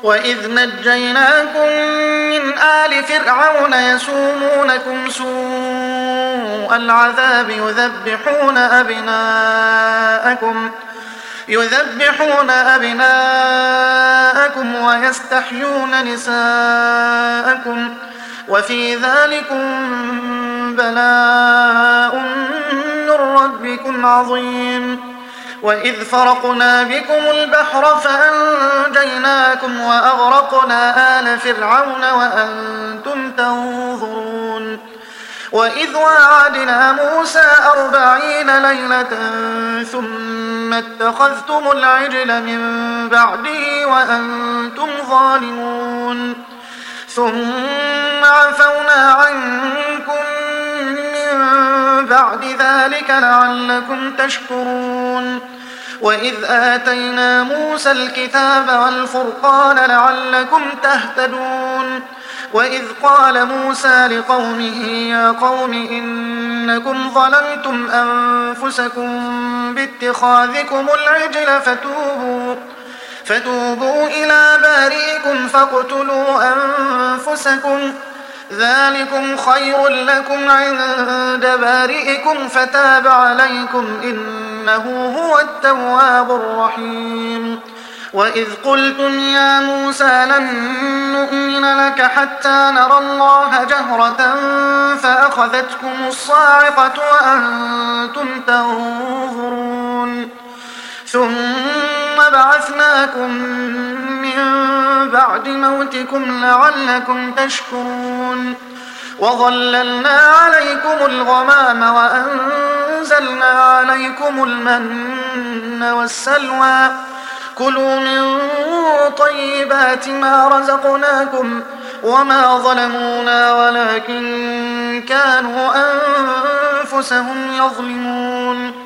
وإذ نجيناكم من آل فرعون يسومونكم سوء العذاب يذبحون أبناءكم ويستحيون نساءكم وفي ذلكم بلاء من ربكم عظيم. وإذ فرقنا بكم البحر فأنجيناكم وأغرقنا آل فرعون وأنتم تنظرون. وإذ واعدنا موسى 40 ليلة ثم اتخذتم العجل من بعده وأنتم ظالمون ثم عفونا عنكم من بعد ذلك لعلكم تشكرون. وإذ آتينا موسى الكتاب والفرقان لعلكم تهتدون. وإذ قال موسى لقومه يا قوم إنكم ظلمتم أنفسكم باتخاذكم العجل فتوبوا إلى بارئكم فاقتلوا أنفسكم ذلكم خير لكم عند بارئكم فتاب عليكم إنه هو التواب الرحيم. وإذ قلتم يا موسى لن نؤمن لك حتى نرى الله جهرة فأخذتكم الصاعقة وأنتم تنظرون ثم بعثناكم من بعد موتكم لعلكم تشكرون. وظللنا عليكم الغمام وأنزلنا عليكم المن والسلوى كلوا من طيبات ما رزقناكم وما ظلمونا ولكن كانوا أنفسهم يظلمون.